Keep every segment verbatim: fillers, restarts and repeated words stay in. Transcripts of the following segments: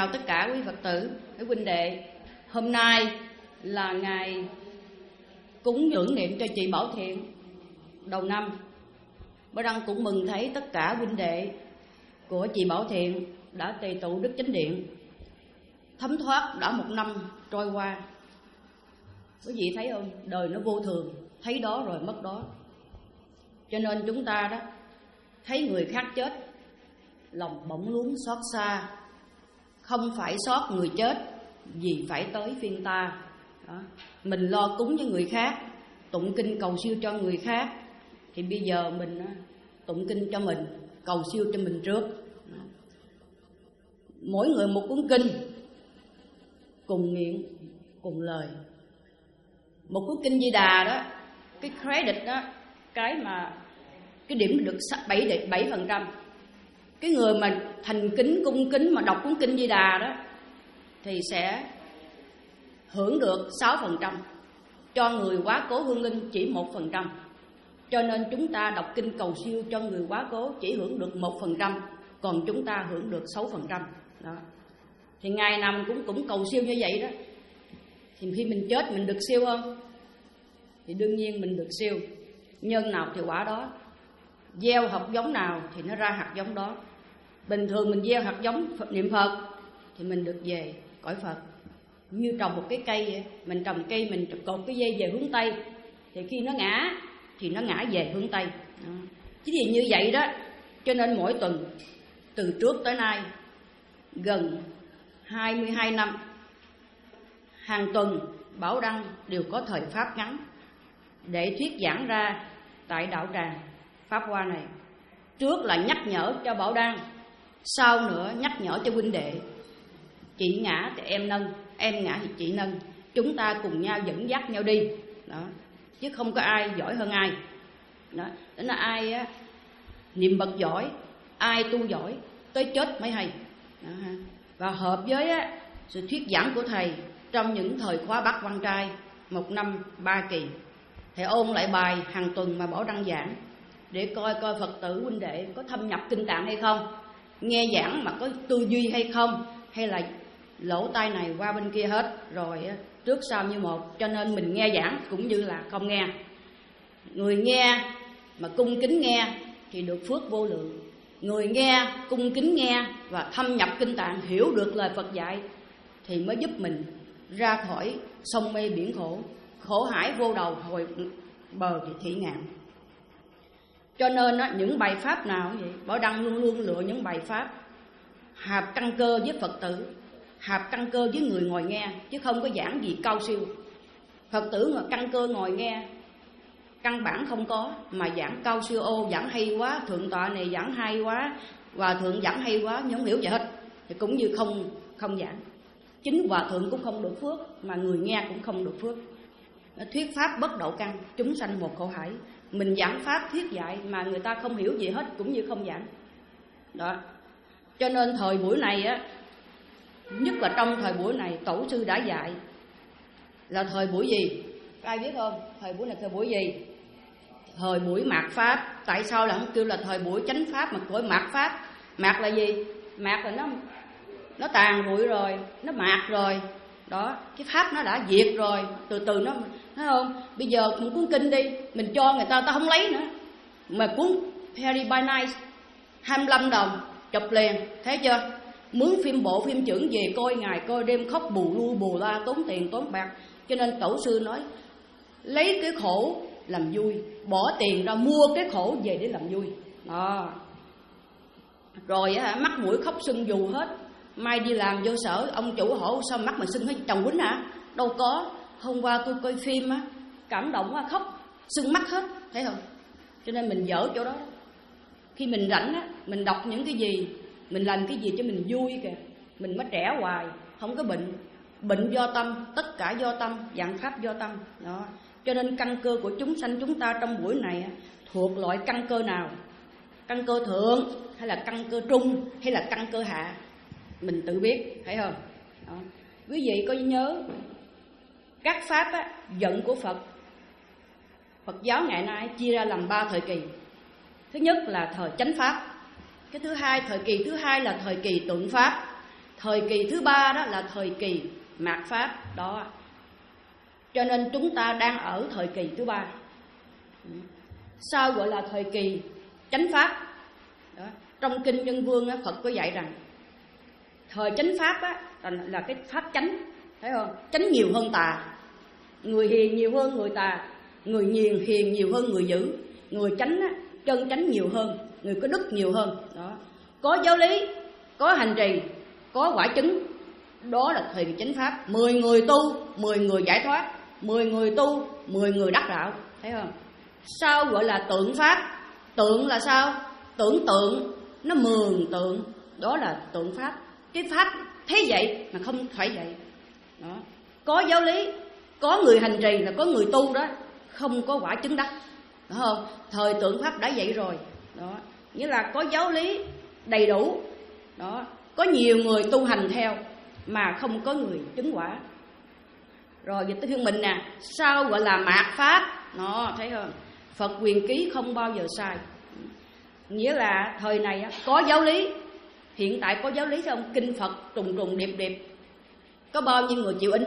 chào tất cả quý Phật tử, quý huynh đệ. Hôm nay là ngày cúng tưởng niệm cho chị Bảo Thiện đầu năm. Bảo Đăng cũng mừng thấy tất cả huynh đệ của chị Bảo Thiện đã tề tụ Đức Chánh Điện. Thấm thoát đã một năm trôi qua. Quý vị thấy không? Đời nó vô thường, thấy đó rồi mất đó. Cho nên chúng ta đó, thấy người khác chết, lòng bỗng luống xót xa. Không phải xót người chết, vì phải tới phiên ta đó. Mình lo cúng cho người khác, tụng kinh cầu siêu cho người khác, thì bây giờ mình tụng kinh cho mình, cầu siêu cho mình trước. Mỗi người một cuốn kinh, cùng nguyện, cùng lời. Một cuốn kinh Di Đà đó, cái credit đó, cái mà cái điểm được bảy phần trăm. Cái người mà thành kính cung kính mà đọc cuốn kinh Di Đà đó thì sẽ hưởng được sáu phần trăm. Cho người quá cố hương linh chỉ một phần trăm. Cho nên chúng ta đọc kinh cầu siêu cho người quá cố chỉ hưởng được một phần trăm, còn chúng ta hưởng được sáu phần trăm. Đó. Thì ngày nào mình cũng cũng cầu siêu như vậy đó. Thì khi mình chết mình được siêu không? Thì đương nhiên mình được siêu. Nhân nào thì quả đó. Gieo hạt giống nào thì nó ra hạt giống đó. Bình thường mình gieo hạt giống niệm Phật thì mình được về cõi Phật. Như trồng một cái cây vậy. Mình trồng cây mình cột cái dây về hướng Tây, thì khi nó ngã thì nó ngã về hướng Tây đó. Chứ gì như vậy đó. Cho nên mỗi tuần từ trước tới nay gần hai mươi hai năm, hàng tuần Bảo Đăng đều có thời pháp ngắn để thuyết giảng ra tại đạo tràng Pháp Hoa này. Trước là nhắc nhở cho Bảo Đăng, sau nữa nhắc nhở cho huynh đệ. Chị ngã thì em nâng, em ngã thì chị nâng. Chúng ta cùng nhau dẫn dắt nhau đi đó. Chứ không có ai giỏi hơn ai đó. Đó là ai á, niệm Phật giỏi, ai tu giỏi, tới chết mới hay đó. Và hợp với á, sự thuyết giảng của thầy trong những thời khóa Bát Quan Trai một năm ba kỳ. Thầy ôn lại bài hàng tuần mà Bảo Đăng giảng, để coi coi Phật tử huynh đệ có thâm nhập kinh tạng hay không, nghe giảng mà có tư duy hay không, hay là lỗ tai này qua bên kia hết rồi trước sau như một. Cho nên mình nghe giảng cũng như là không nghe. Người nghe mà cung kính nghe thì được phước vô lượng. Người nghe cung kính nghe và thâm nhập kinh tạng, hiểu được lời Phật dạy thì mới giúp mình ra khỏi sông mê biển khổ, khổ hải vô đầu hồi bờ thì thị ngạn. Cho nên á, những bài pháp nào vậy, Bảo Đăng luôn luôn lựa những bài pháp hạp căn cơ với Phật tử, hạp căn cơ với người ngồi nghe, chứ không có giảng gì cao siêu. Phật tử mà căn cơ ngồi nghe căn bản không có, mà giảng cao siêu, ô giảng hay quá, thượng tọa này giảng hay quá, hòa thượng giảng hay quá, nhưng không hiểu gì hết, thì cũng như không không giảng. Chính hòa thượng cũng không được phước, mà người nghe cũng không được phước. Thuyết pháp bất đậu căn, chúng sanh một khổ hải. Mình giảng pháp thuyết dạy mà người ta không hiểu gì hết, cũng như không giảng đó. Cho nên thời buổi này á, nhất là trong thời buổi này, tổ sư đã dạy là thời buổi gì? Ai biết không? Thời buổi này thời buổi gì? Thời buổi mạt pháp. Tại sao là không kêu là thời buổi chánh pháp mà gọi mạt pháp? Mạt là gì? Mạt là nó nó tàn rụi rồi, nó mạt rồi đó, cái pháp nó đã diệt rồi, từ từ nó, thấy không? Bây giờ một cuốn kinh đi, mình cho người ta, ta không lấy nữa. Mà cuốn Perry by Night hai mươi lăm đồng chụp liền, thấy chưa? Mướn phim bộ phim trưởng về coi ngày coi đêm, khóc bù lu bù la, tốn tiền tốn bạc. Cho nên tổ sư nói lấy cái khổ làm vui, bỏ tiền ra mua cái khổ về để làm vui đó. Rồi á, mắt mũi khóc sưng dù hết. Mai đi làm vô sở, ông chủ hỏi sao mắt mà sưng hết, chồng quýnh hả? Đâu có, hôm qua tôi coi phim á, cảm động quá khóc, sưng mắt hết, thấy không? Cho nên mình dở chỗ đó. Khi mình rảnh á, mình đọc những cái gì, mình làm cái gì cho mình vui kìa, mình mới trẻ hoài, không có bệnh. Bệnh do tâm, tất cả do tâm, dạng pháp do tâm đó. Cho nên căn cơ của chúng sanh chúng ta trong buổi này á, thuộc loại căn cơ nào? Căn cơ thượng hay là căn cơ trung hay là căn cơ hạ? Mình tự biết, thấy không? Đó. Quý vị có nhớ các pháp á, giận của Phật, Phật giáo ngày nay chia ra làm ba thời kỳ. Thứ nhất là thời chánh pháp. Cái thứ hai, thời kỳ thứ hai là thời kỳ tượng pháp. Thời kỳ thứ ba đó là thời kỳ mạt Pháp đó. Cho nên chúng ta đang ở thời kỳ thứ ba. Sao gọi là thời kỳ chánh Pháp đó. Trong Kinh Nhân Vương Phật có dạy rằng thời chánh Pháp á, là cái Pháp chánh, thấy không? Chánh nhiều hơn tà. Người hiền nhiều hơn người tà. Người hiền hiền nhiều hơn người dữ. Người chánh á, chân chánh nhiều hơn. Người có đức nhiều hơn đó. Có giáo lý, có hành trì, có quả chứng. Đó là thời kỳ chánh Pháp. Mười người tu, mười người giải thoát. Mười người tu, mười người đắc đạo. Thấy không? Sao gọi là tượng Pháp? Tượng là sao? Tưởng tượng, nó mường tượng. Đó là tượng Pháp. Cái Pháp thế vậy mà không phải vậy đó. Có giáo lý, có người hành trì là có người tu đó, không có quả chứng đắc, đúng không? Thời tượng Pháp đã vậy rồi đó. Nghĩa là có giáo lý đầy đủ đó, có nhiều người tu hành theo mà không có người chứng quả. Rồi giờ tới phiên mình nè, sao gọi là mạt Pháp? Nó thấy không? Phật quyền ký không bao giờ sai. Nghĩa là thời này có giáo lý. Hiện tại có giáo lý không? Kinh Phật trùng trùng điệp điệp. Có bao nhiêu người chịu in?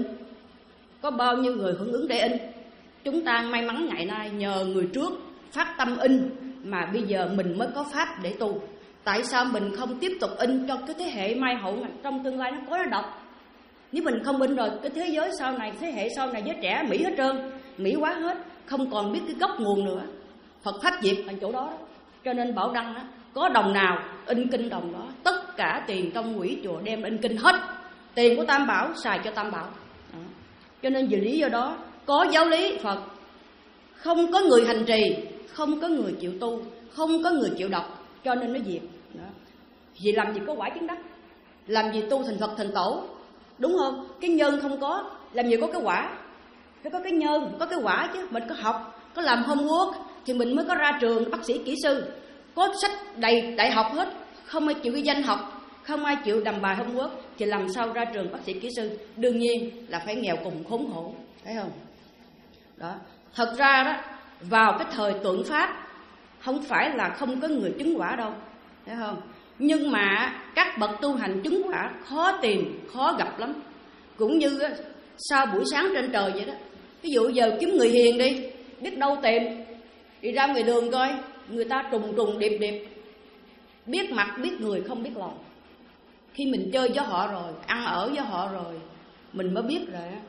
Có bao nhiêu người hưởng ứng để in? Chúng ta may mắn ngày nay nhờ người trước phát tâm in mà bây giờ mình mới có pháp để tu. Tại sao mình không tiếp tục in cho cái thế hệ mai hậu trong tương lai nó có nó đọc? Nếu mình không in rồi, cái thế giới sau này, thế hệ sau này giới trẻ Mỹ hết trơn, Mỹ quá hết, không còn biết cái gốc nguồn nữa. Phật pháp diệt ở chỗ đó. Cho nên Bảo Đăng đó, có đồng nào in kinh đồng đó, tất cả tiền trong quỹ chùa đem in kinh hết. Tiền của Tam Bảo xài cho Tam Bảo đó. Cho nên vì lý do đó, có giáo lý Phật, không có người hành trì, không có người chịu tu, không có người chịu đọc, cho nên nó diệt đó. Vì làm gì có quả chứng đắc? Làm gì tu thành Phật thành Tổ? Đúng không? Cái nhân không có, làm gì có cái quả? Phải có cái nhân, có cái quả chứ. Mình có học, có làm homework thì mình mới có ra trường bác sĩ kỹ sư. Có sách đầy đại học hết, không ai chịu cái danh học, không ai chịu đầm bài homework thì làm sao ra trường bác sĩ kỹ sư? Đương nhiên là phải nghèo cùng khốn khổ, thấy không? Đó. Thật ra đó, vào cái thời tượng Pháp không phải là không có người chứng quả đâu, thấy không? Nhưng mà các bậc tu hành chứng quả khó tìm, khó gặp lắm. Cũng như á, sao buổi sáng trên trời vậy đó. Ví dụ giờ kiếm người hiền đi, biết đâu tìm. Đi ra ngoài đường coi, người ta trùng trùng điệp điệp, biết mặt biết người không biết lòng. Khi mình chơi với họ rồi, ăn ở với họ rồi, mình mới biết rồi á.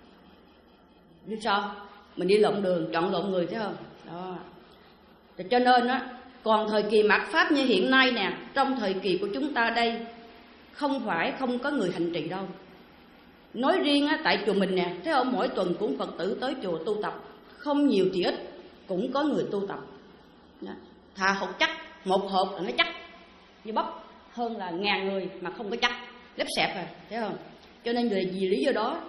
Biết sao? Mình đi lộn đường, chọn lộn người, thấy không? Đó. Cho nên á, còn thời kỳ mạt Pháp như hiện nay nè, trong thời kỳ của chúng ta đây, không phải không có người hành trì đâu. Nói riêng á, tại chùa mình nè, thấy không? Mỗi tuần cũng Phật tử tới chùa tu tập, không nhiều thì ít, cũng có người tu tập. Thà hột chắc, một hộp là nó chắc như bắp, hơn là ngàn người mà không có chắc, lép xẹp rồi, thấy không? Cho nên vì lý do đó,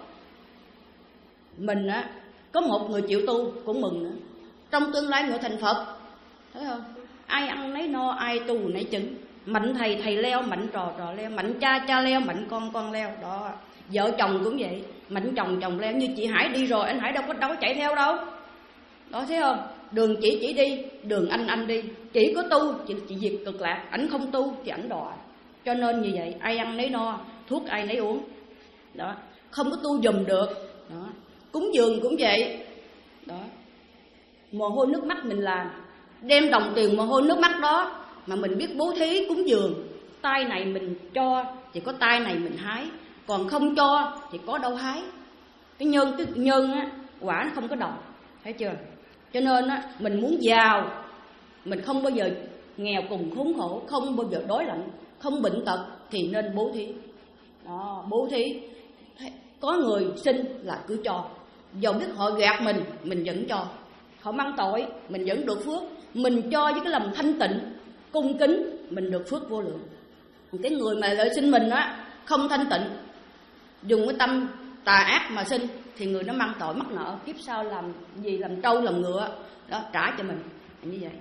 mình á, có một người chịu tu cũng mừng nữa. Trong tương lai người thành Phật, thấy không? Ai ăn nấy no, ai tu nấy chứng. Mạnh thầy thầy leo, mạnh trò trò leo, mạnh cha cha leo, mạnh con con leo. Đó. Vợ chồng cũng vậy, mạnh chồng chồng leo. Như chị Hải đi rồi, anh Hải đâu có đâu có chạy theo đâu. Đó, thấy không? Đường chỉ chỉ đi, đường anh anh đi. Chỉ có tu, chị, chị diệt cực lạc. Ảnh không tu thì ảnh đọa. Cho nên như vậy, ai ăn nấy no, thuốc ai nấy uống. Đó. Không có tu dùm được. Đó. Cúng dường cũng vậy. Đó. Mồ hôi nước mắt mình làm, đem đồng tiền mồ hôi nước mắt đó mà mình biết bố thí cúng dường. Tay này mình cho thì có tay này mình hái, còn không cho thì có đâu hái. Cái nhân cái nhân á, quả nó không có đồng, thấy chưa? Cho nên á, mình muốn giàu, mình không bao giờ nghèo cùng khốn khổ, không bao giờ đói lạnh, không bệnh tật thì nên bố thí. Đó, bố thí. Có người xin là cứ cho, dầu biết họ gạt mình, mình vẫn cho. Họ mang tội, mình vẫn được phước. Mình cho với cái lòng thanh tịnh, cung kính, mình được phước vô lượng. Cái người mà lợi xin mình á, không thanh tịnh, dùng cái tâm tà ác mà xin, thì người nó mang tội mắc nợ, kiếp sau làm gì làm trâu làm ngựa đó, trả cho mình như vậy.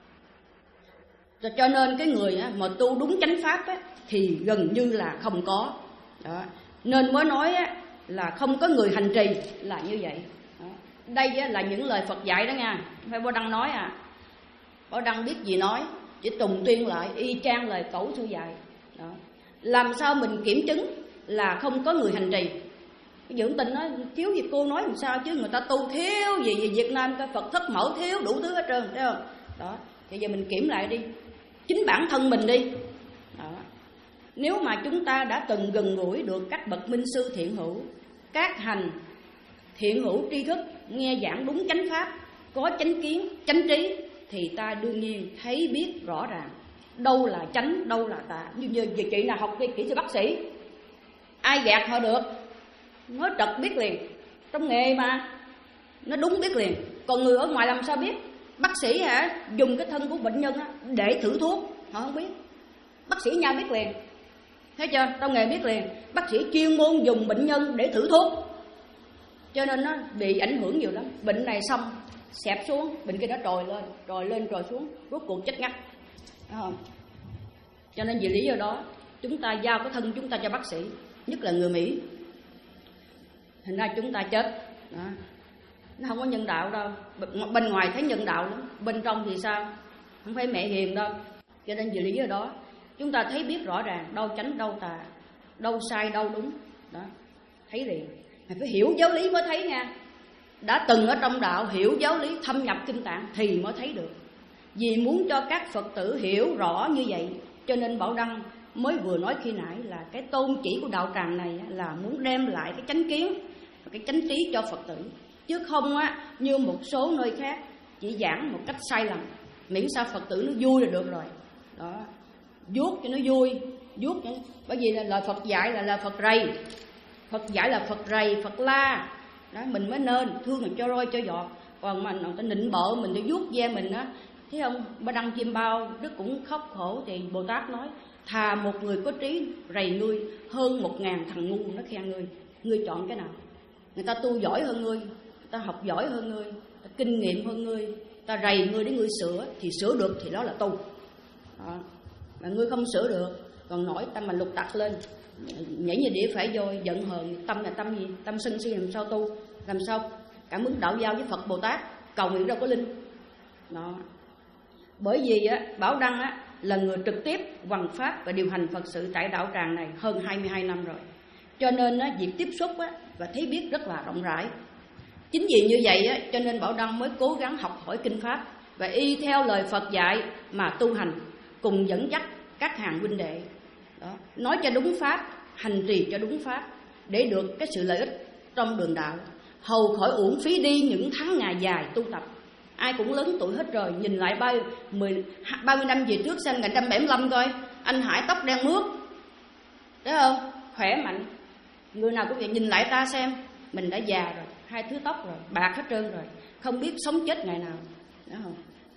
Cho nên cái người á, mà tu đúng chánh pháp á, thì gần như là không có đó. Nên mới nói á, là không có người hành trì là như vậy đó. Đây á, là những lời Phật dạy đó nha, không phải Bảo Đăng nói à. Bảo Đăng biết gì nói, chỉ tùng tuyên lại y chang lời cẩu sư dạy đó. làm sao mình kiểm chứng là không có người hành trì. Cái dưỡng tình nói thiếu gì cô nói làm sao chứ, người ta tu thiếu gì, gì Việt Nam cái Phật thất mẫu thiếu đủ thứ hết trơn, thấy không? Đó, thì giờ mình kiểm lại đi, chính bản thân mình đi. Đó. Nếu mà chúng ta đã từng gần gũi được các bậc minh sư thiện hữu, các hành thiện hữu tri thức, nghe giảng đúng chánh pháp, có chánh kiến, chánh trí, thì ta đương nhiên thấy biết rõ ràng đâu là chánh, đâu là tà. Như như chị nào học kỹ sư bác sĩ, ai gạt họ được, nói trật biết liền, trong nghề mà nó đúng biết liền. Còn người ở ngoài làm sao biết? Bác sĩ hả, dùng cái thân của bệnh nhân để thử thuốc, họ không biết. Bác sĩ nha biết liền, thấy chưa? Trong nghề biết liền. Bác sĩ chuyên môn dùng bệnh nhân để thử thuốc, cho nên nó bị ảnh hưởng nhiều lắm. Bệnh này xong xẹp xuống, bệnh kia nó trồi lên, trồi lên trồi xuống, rốt cuộc chết ngắt, thấy không? Cho nên vì lý do đó chúng ta giao cái thân chúng ta cho bác sĩ, nhất là người Mỹ. Thành ra chúng ta chết đó. Nó không có nhân đạo đâu. Bên ngoài thấy nhân đạo lắm, bên trong thì sao? Không phải mẹ hiền đâu. Cho nên vì lý do đó chúng ta thấy biết rõ ràng đâu chánh đâu tà, đâu sai đâu đúng đó, thấy liền. Mình phải hiểu giáo lý mới thấy nha. Đã từng ở trong đạo, hiểu giáo lý, thâm nhập kinh tạng thì mới thấy được. Vì muốn cho các Phật tử hiểu rõ như vậy, cho nên Bảo Đăng mới vừa nói khi nãy là cái tôn chỉ của đạo tràng này là muốn đem lại cái chánh kiến và cái chánh trí cho Phật tử, chứ không á như một số nơi khác chỉ giảng một cách sai lầm, miễn sao Phật tử nó vui là được rồi. Đó, vuốt cho nó vui, vuốt cho nó... bởi vì là lời Phật dạy là lời Phật rầy, Phật dạy là Phật rầy, Phật la. Đó, mình mới nên thương mình cho roi cho giọt. Còn mà người ta nịnh bợ mình để vuốt ve mình á, thấy không? Ba Đăng Chiêm Bao Đức cũng khóc khổ, thì Bồ Tát nói thà một người có trí rầy ngươi hơn một ngàn thằng ngu nó khen ngươi. Ngươi chọn cái nào? Người ta tu giỏi hơn ngươi, người ta học giỏi hơn ngươi, người ta kinh nghiệm hơn ngươi, người ta rầy ngươi để ngươi sửa, thì sửa được thì đó là tu. Đó. Mà ngươi không sửa được, còn nổi tâm mà lục tặc lên, nhảy như đĩa phải vôi, giận hờn, tâm là tâm gì? Tâm sân si, làm sao tu? Làm sao cảm ứng đạo giao với Phật Bồ Tát? Cầu nguyện đâu có linh. Đó. Bởi vì á, Bảo Đăng á, là người trực tiếp hoằng pháp và điều hành Phật sự tại đạo tràng này hơn hai mươi hai năm rồi, cho nên á, việc tiếp xúc á, và thấy biết rất là rộng rãi. Chính vì như vậy á, cho nên Bảo Đăng mới cố gắng học hỏi kinh pháp và y theo lời Phật dạy mà tu hành, cùng dẫn dắt các hàng huynh đệ. Đó. Nói cho đúng pháp, hành trì cho đúng pháp, để được cái sự lợi ích trong đường đạo, hầu khỏi uổng phí đi những tháng ngày dài tu tập. Ai cũng lớn tuổi hết rồi, nhìn lại ba mươi, ba mươi năm về trước sinh ngày một trăm bảy mươi lăm coi, anh Hải tóc đen mướt, thấy không? Khỏe mạnh. Người nào cũng vậy, nhìn lại ta xem, mình đã già rồi, hai thứ tóc rồi, bạc hết trơn rồi, không biết sống chết ngày nào. Thấy không?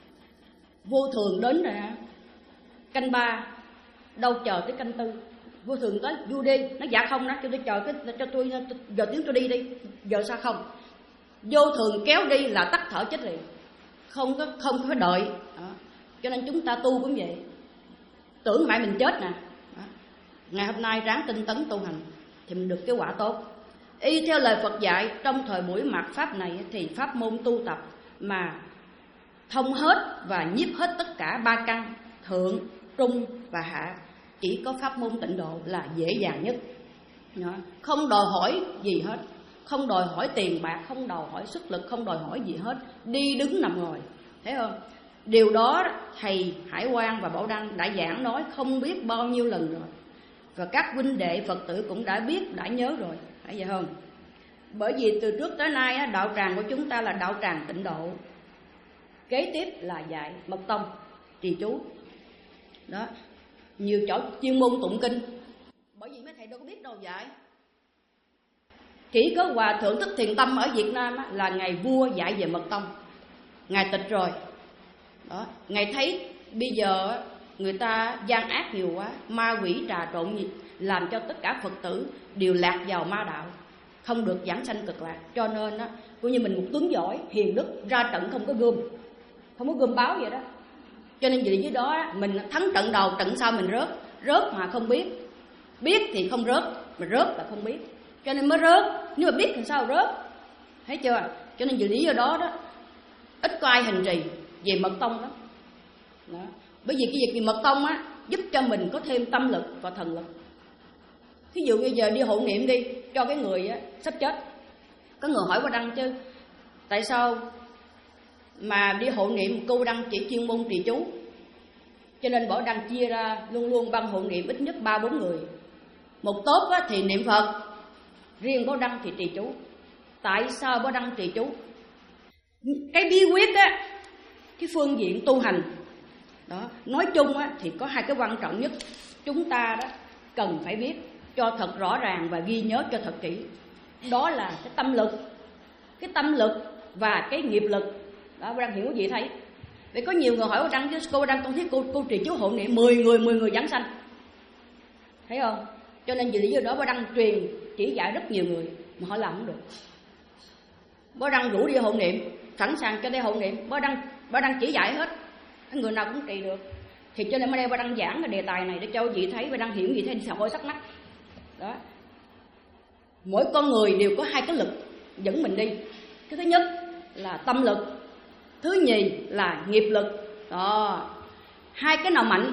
Vô thường đến rồi hả? Canh ba, đâu chờ tới canh tư. Vô thường tới, vui đi, nó dạ không đó, cho tôi chờ cái cho tôi giờ tiếng tôi đi đi, giờ sao không? Vô thường kéo đi là tắt thở chết liền, không có không có đợi. Đó. Cho nên chúng ta tu cũng vậy, tưởng mãi mình chết nè. Đó. Ngày hôm nay ráng tinh tấn tu hành thì mình được cái quả tốt. Y theo lời Phật dạy trong thời buổi mạt pháp này thì pháp môn tu tập mà thông hết và nhiếp hết tất cả ba căn thượng, trung và hạ, chỉ có pháp môn tịnh độ là dễ dàng nhất. Đó. Không đòi hỏi gì hết, không đòi hỏi tiền bạc, không đòi hỏi sức lực, không đòi hỏi gì hết, đi đứng nằm ngồi, thấy không? Điều đó thầy Hải Quang và Bảo Đăng đã giảng nói không biết bao nhiêu lần rồi, và các huynh đệ Phật tử cũng đã biết, đã nhớ rồi, phải vậy không? Bởi vì từ trước tới nay đạo tràng của chúng ta là đạo tràng tịnh độ, kế tiếp là dạy mật tông, trì chú. Đó, nhiều chỗ chuyên môn tụng kinh, bởi vì mấy thầy đâu có biết đâu dạy. Chỉ có Hòa Thượng Thích Thiền Tâm ở Việt Nam á, là ngày vua dạy về mật tông. Ngài tịch rồi. Đó, Ngài thấy bây giờ người ta gian ác nhiều quá, ma quỷ trà trộn gì, làm cho tất cả Phật tử đều lạc vào ma đạo, không được giảng sanh cực lạc. Cho nên á, coi như mình một tướng giỏi, hiền đức, ra trận không có gươm, không có gươm báo vậy đó. Cho nên vì dưới đó mình thắng trận đầu, trận sau mình rớt. Rớt mà không biết, biết thì không rớt, mà rớt là không biết, cho nên mới rớt. Nếu mà biết thì sao rớt, thấy chưa? Cho nên vì lý do đó đó, ít có ai hành trì về mật tông đó. Đó. Bởi vì cái việc về mật tông á, giúp cho mình có thêm tâm lực và thần lực. Ví dụ bây giờ đi hộ niệm đi cho cái người á, sắp chết. Có người hỏi Qua Đăng chứ, tại sao mà đi hộ niệm cô Đăng chỉ chuyên môn trì chú, cho nên Bảo Đăng chia ra luôn luôn ban hộ niệm ít nhất ba bốn người. Một tốp á, thì niệm Phật, riêng Bảo Đăng thì trì chú. Tại sao Bảo Đăng trì chú? Cái bí quyết á, cái phương diện tu hành đó, nói chung á, thì có hai cái quan trọng nhất chúng ta đó cần phải biết cho thật rõ ràng và ghi nhớ cho thật kỹ. Đó là cái tâm lực, cái tâm lực và cái nghiệp lực. Đó, Bảo Đăng hiểu cái gì thấy? Vì có nhiều người hỏi Bảo Đăng chứ cô Bảo Đăng con thấy cô cô trì chú hộ niệm mười người mười người giảng sanh, thấy không? Cho nên vì lý do đó Bảo Đăng truyền chỉ dạy rất nhiều người mà họ làm không được. Bảo Đăng rủ đi hộ niệm, sẵn sàng cho đi hộ niệm, Bảo Đăng Bảo Đăng chỉ dạy hết, người nào cũng trì được. Thì cho nên mới đây Bảo Đăng giảng cái đề tài này để cho quý vị thấy, Bảo Đăng hiểu gì thấy sao hỏi sắc mắt. Đó. Mỗi con người đều có hai cái lực dẫn mình đi. Cái thứ nhất là tâm lực, thứ nhì là nghiệp lực. Đó. Hai cái nào mạnh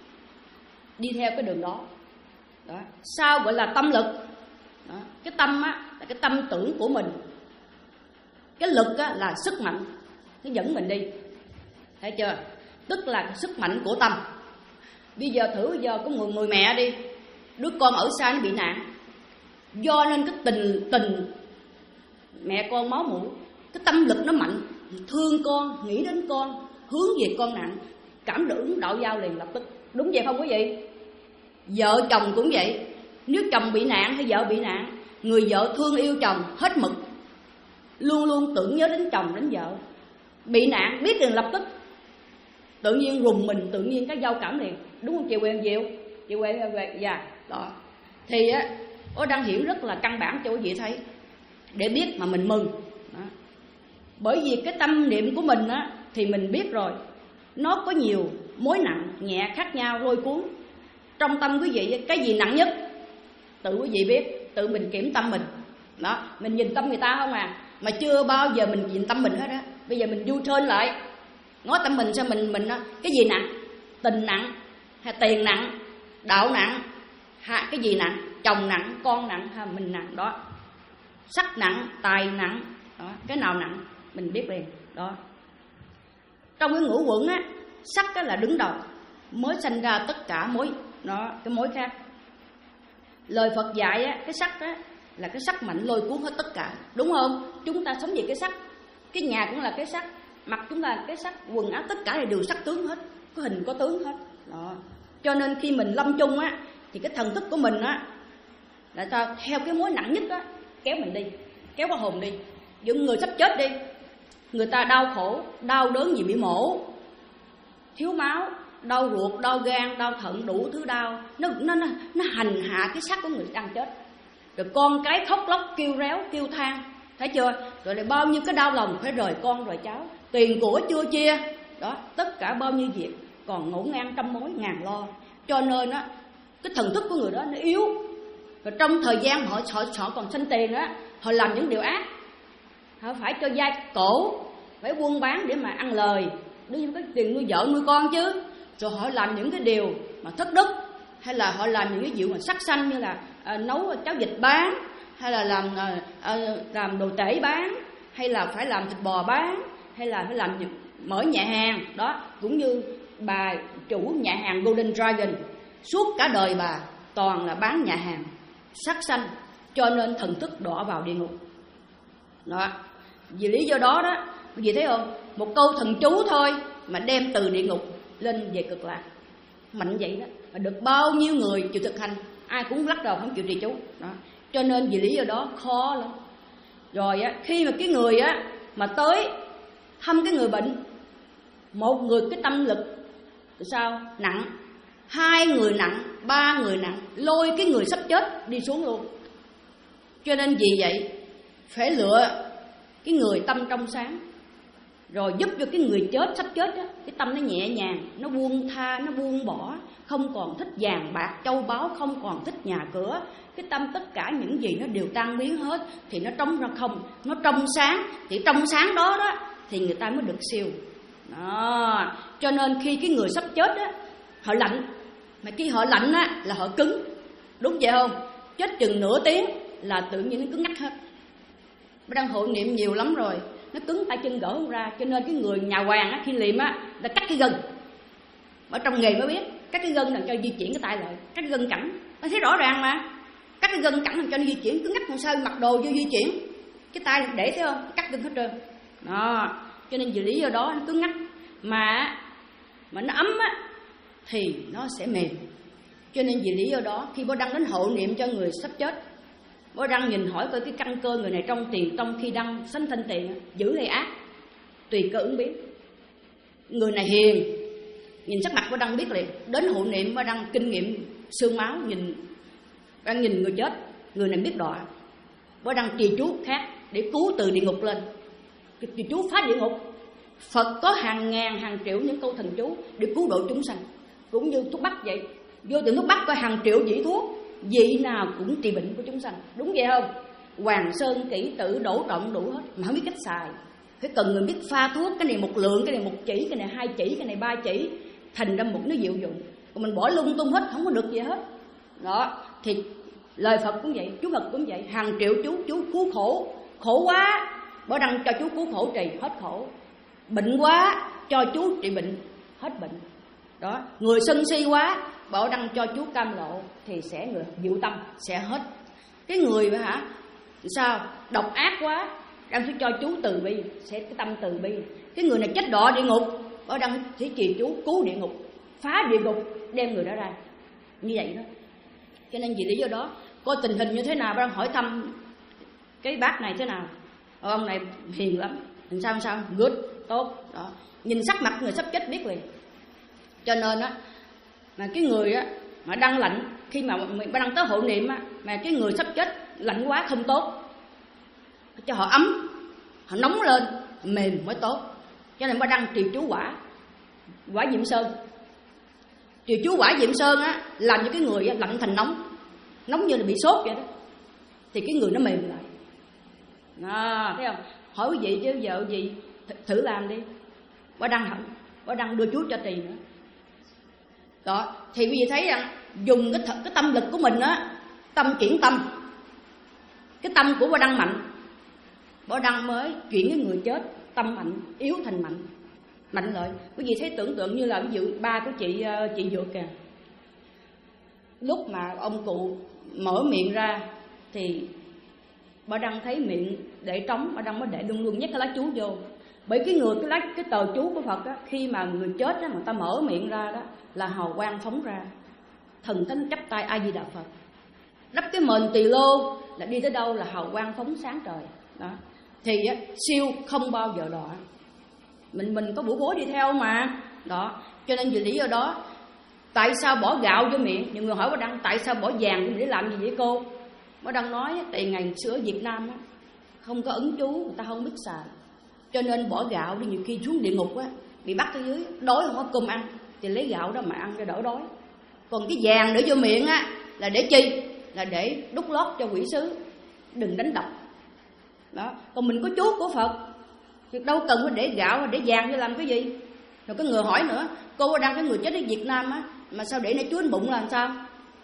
đi theo cái đường đó. Đó. Sao gọi là tâm lực? Đó. Cái tâm á là cái tâm tưởng của mình. Cái lực á là sức mạnh, nó dẫn mình đi. Thấy chưa? Tức là sức mạnh của tâm. Bây giờ thử bây giờ có người, người mẹ đi, đứa con ở xa nó bị nạn, do nên cái tình tình mẹ con máu mủ, cái tâm lực nó mạnh, thương con, nghĩ đến con, hướng về con nặng, cảm tưởng đạo giao liền lập tức. Đúng vậy không quý vị? Vợ chồng cũng vậy. Nếu chồng bị nạn hay vợ bị nạn, người vợ thương yêu chồng hết mực, luôn luôn tưởng nhớ đến chồng đến vợ. Bị nạn biết liền lập tức, tự nhiên rùng mình, tự nhiên cái giao cảm liền. Đúng không chị Quyền Diệu? Chị Quyền Diệu, dạ. Đó. Thì á, Bảo Đăng hiểu rất là căn bản cho quý vị thấy, để biết mà mình mừng. Đó. Bởi vì cái tâm niệm của mình á, thì mình biết rồi, nó có nhiều mối nặng nhẹ khác nhau lôi cuốn. Trong tâm quý vị cái gì nặng nhất? Tự quý vị biết, tự mình kiểm tâm mình. Đó, mình nhìn tâm người ta không à, mà chưa bao giờ mình nhìn tâm mình hết á. Bây giờ mình du trơn lại, ngó tâm mình sao mình mình cái gì nặng? Tình nặng, hay tiền nặng, đạo nặng, hay cái gì nặng? Chồng nặng, con nặng, hay mình nặng đó. Sắc nặng, tài nặng, đó, cái nào nặng mình biết liền. Đó. Trong cái ngũ quẩn á, sắc á là đứng đầu, mới sanh ra tất cả mối đó, cái mối khác. Lời Phật dạy á, cái sắc á là cái sắc mạnh lôi cuốn hết tất cả, đúng không? Chúng ta sống về cái sắc, cái nhà cũng là cái sắc, mặt chúng ta là cái sắc, quần áo tất cả đều sắc tướng hết, có hình có tướng hết. Đó. Cho nên khi mình lâm chung á, thì cái thần thức của mình á là sao? Theo cái mối nặng nhất á, kéo mình đi, kéo qua hồn đi. Những người sắp chết đi, người ta đau khổ, đau đớn vì bị mổ, thiếu máu, đau ruột, đau gan, đau thận, đủ thứ đau, nó nó nó, nó hành hạ cái xác của người đang chết. Rồi con cái khóc lóc kêu réo kêu than, thấy chưa? Rồi lại bao nhiêu cái đau lòng phải rời con rời cháu, tiền của chưa chia, đó, tất cả bao nhiêu việc, còn ngổn ngang trăm mối ngàn lo. Cho nên á, cái thần thức của người đó nó yếu. Và trong thời gian họ họ, họ còn sanh tiền á, họ làm những điều ác, họ phải cho vay cổ, phải buôn bán để mà ăn lời, đưa cái tiền nuôi vợ nuôi con chứ. Rồi họ làm những cái điều mà thất đức, hay là họ làm những cái điều mà sắc sanh, như là à, nấu cháo vịt bán, hay là làm à, à, làm đồ tể bán, hay là phải làm thịt bò bán, hay là phải làm mở nhà hàng. Đó, cũng như bà chủ nhà hàng Golden Dragon, suốt cả đời bà toàn là bán nhà hàng sắc sanh, cho nên thần thức đọa vào địa ngục. Đó, vì lý do đó đó, quý vị thấy không? Một câu thần chú thôi mà đem từ địa ngục lên về cực lạc, mạnh vậy đó. Mà được bao nhiêu người chịu thực hành, ai cũng lắc đầu không chịu trì chú. Đó, cho nên vì lý do đó khó lắm. Rồi á, khi mà cái người á mà tới thăm cái người bệnh, một người cái tâm lực sao nặng, hai người nặng, ba người nặng, lôi cái người sắp chết đi xuống luôn. Cho nên vì vậy phải lựa cái người tâm trong sáng, rồi giúp cho cái người chết sắp chết đó, cái tâm nó nhẹ nhàng, nó buông tha, nó buông bỏ, không còn thích vàng bạc châu báu, không còn thích nhà cửa. Cái tâm tất cả những gì nó đều tan biến hết, thì nó trống ra không, nó trong sáng. Thì trong sáng đó đó thì người ta mới được siêu. Đó. Cho nên khi cái người sắp chết á, họ lạnh, mà khi họ lạnh á là họ cứng, đúng vậy không? chết chừng nửa tiếng là tự nhiên nó cứng ngắc hết. Bác đang hộ niệm nhiều lắm rồi, nó cứng tay chân gỡ không ra. Cho nên cái người nhà hoàng á, khi liệm á là cắt cái gân. Ở trong nghề mới biết cắt cái gân làm cho di chuyển cái tay lại, cắt cái gân cẳng, nó thấy rõ ràng mà. Cắt cái gân cẳng làm cho nó di chuyển, cứng ngắc làm sao mặc đồ vô di chuyển. Cái tay để thấy không, cắt gân hết trơn đó. Cho nên vì lý do đó nó cứng ngắc, mà mà nó ấm á thì nó sẽ mềm. Cho nên vì lý do đó khi Bố Đăng đến hộ niệm cho người sắp chết, Bố Đăng nhìn hỏi coi cái căn cơ người này trong tiền trong khi đăng sanh thanh tiền giữ hay ác, tùy cơ ứng biến. Người này hiền, nhìn sắc mặt Bố Đăng biết liền. Đến hộ niệm Bố Đăng kinh nghiệm xương máu, nhìn đang nhìn người chết, người này biết đọa. Bố Đăng trì chú khác để cứu từ địa ngục lên, trì chú phá địa ngục. Phật có hàng ngàn hàng triệu những câu thần chú để cứu độ chúng sanh, cũng như thuốc bắc vậy. Vô tượng thuốc bắc có hàng triệu vị thuốc, vị nào cũng trị bệnh của chúng sanh, đúng vậy không? Hoàng sơn kỹ tử đổ trọng đủ hết, mà không biết cách xài. Phải cần người biết pha thuốc, cái này một lượng, cái này một chỉ, cái này hai chỉ, cái này ba chỉ, thành ra một nó diệu dụng. Còn mình bỏ lung tung hết, không có được gì hết. Đó, thì lời Phật cũng vậy, chú Phật cũng vậy. Hàng triệu chú, chú cứu khổ, khổ quá Bố Đăng cho chú cứu khổ trì, hết khổ. Bệnh quá cho chú trị bệnh, hết bệnh. Đó, người sân si quá, Bố Đăng cho chú cam lộ thì sẽ người diệu tâm sẽ hết. Cái người mà hả sao độc ác quá, Đăng sẽ cho chú từ bi, sẽ cái tâm từ bi. Cái người này chết đọa địa ngục, Bố Đăng sẽ trì chú cứu địa ngục, phá địa ngục, đem người đó ra. Như vậy đó. Cho nên vì lý do đó, coi tình hình như thế nào Bố Đăng hỏi thăm cái bác này thế nào. Ông này hiền lắm, làm sao sao good, tốt đó. Nhìn sắc mặt người sắp chết biết liền. Cho nên á mà cái người á mà Đăng lạnh, khi mà Bố Đăng tới hộ niệm á, mà cái người sắp chết lạnh quá không tốt, cho họ ấm, họ nóng lên mềm mới tốt. Cho nên Bố Đăng trì chú quả quả Diệm Sơn. Trì chú quả Diệm Sơn á làm cho cái người á, lạnh thành nóng, nóng như là bị sốt vậy đó, thì cái người nó mềm lại. À, thấy không? Hỏi quý vị chứ vợ gì thử làm đi. Bố Đăng hẳn, Bố Đăng đưa chú cho trì nữa. Đó, thì quý vị thấy rằng dùng cái, th- cái tâm lực của mình á, tâm chuyển tâm. Cái tâm của Bố Đăng mạnh, Bố Đăng mới chuyển cái người chết tâm mạnh, yếu thành mạnh, mạnh lợi. Quý vị thấy tưởng tượng như là ví dụ ba của chị chị Dược kìa. Lúc mà ông cụ mở miệng ra thì Bố Đăng thấy miệng để trống, Bố Đăng mới để luôn luôn nhét cái lá chú vô. Bởi cái người cái lá cái tờ chú của Phật á, khi mà người chết á, mà ta mở miệng ra đó là hào quang phóng ra, thần thánh chắp tay A Di Đà Phật. Đắp cái mền tỳ lô là đi tới đâu là hào quang phóng sáng trời. Đó. Thì á, siêu không bao giờ đọa. Mình mình có vũ bối đi theo mà. Đó. Cho nên vì lý do đó, tại sao bỏ gạo vô miệng? Nhiều người hỏi Bố Đăng tại sao bỏ vàng để làm gì vậy cô? Bố Đăng nói tại ngày xưa ở Việt Nam á, không có ấn chú, người ta không biết xài, cho nên bỏ gạo đi. Nhiều khi xuống địa ngục á, bị bắt ở dưới đói không có cơm ăn thì lấy gạo đó mà ăn cho đỡ đói. Còn cái vàng để vô miệng á là để chi? Là để đút lót cho quỷ sứ đừng đánh đập. Đó. Còn mình có chú của Phật thì đâu cần phải để gạo để vàng để làm cái gì. Rồi có người hỏi nữa, cô đang cái người chết ở Việt Nam á, mà sao để nãy chú anh bụng là làm sao?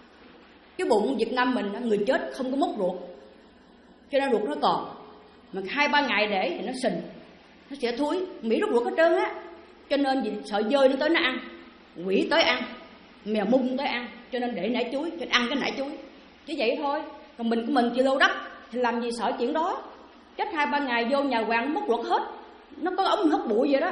Cái bụng Việt Nam mình người chết không có móc ruột, cho nên ruột nó còn, mà hai ba ngày để thì nó sình, nó sẽ thúi, Mỹ rút ruột hết trơn á. Cho nên vì sợ dơi nó tới nó ăn, quỷ tới ăn, mèo mung tới ăn, cho nên để nải chuối, cho ăn cái nải chuối, chỉ vậy thôi. Còn mình của mình chỉ lô đất thì làm gì sợ chuyện đó. Chết hai ba ngày vô nhà hoàng nó móc ruột hết, nó có ống hấp bụi vậy đó,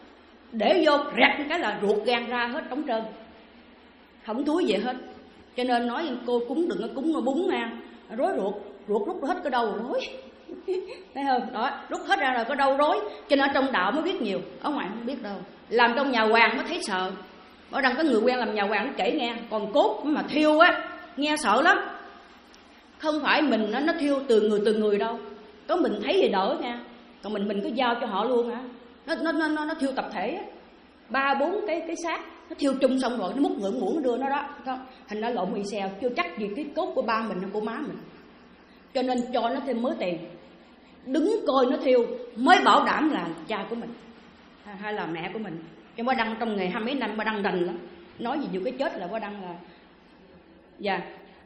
để vô rẹt cái là ruột gan ra hết trống trơn, không thúi gì hết. Cho nên nói cô cúng đừng có cúng nó bún nha, rối ruột, ruột rút hết cái đâu rối. Thấy không? Đó, rút hết ra rồi có đâu rối. Cho nên ở trong đạo mới biết nhiều, ở ngoài không biết đâu. Làm trong nhà hoàng mới thấy sợ. Ở đằng có người quen làm nhà hoàng nó kể nghe, còn cốt mà thiêu á, nghe sợ lắm. Không phải mình nó, nó thiêu từ người từ người đâu, có mình thấy thì đỡ nha. Còn mình mình cứ giao cho họ luôn hả? Nó nó nó nó, nó thiêu tập thể á, ba bốn cái cái xác nó thiêu chung xong rồi nó múc ngưỡng muỗng nó đưa nó đó, không? Thành ra lộn mì xèo, chưa chắc gì cái cốt của ba mình hay của má mình. Cho nên cho nó thêm mớ tiền, đứng coi nó thiêu mới bảo đảm là cha của mình hay là mẹ của mình. Cho Bố Đăng trong nghề hai mấy năm Bố Đăng rành lắm, nói gì dù cái chết là Bố Đăng là dạ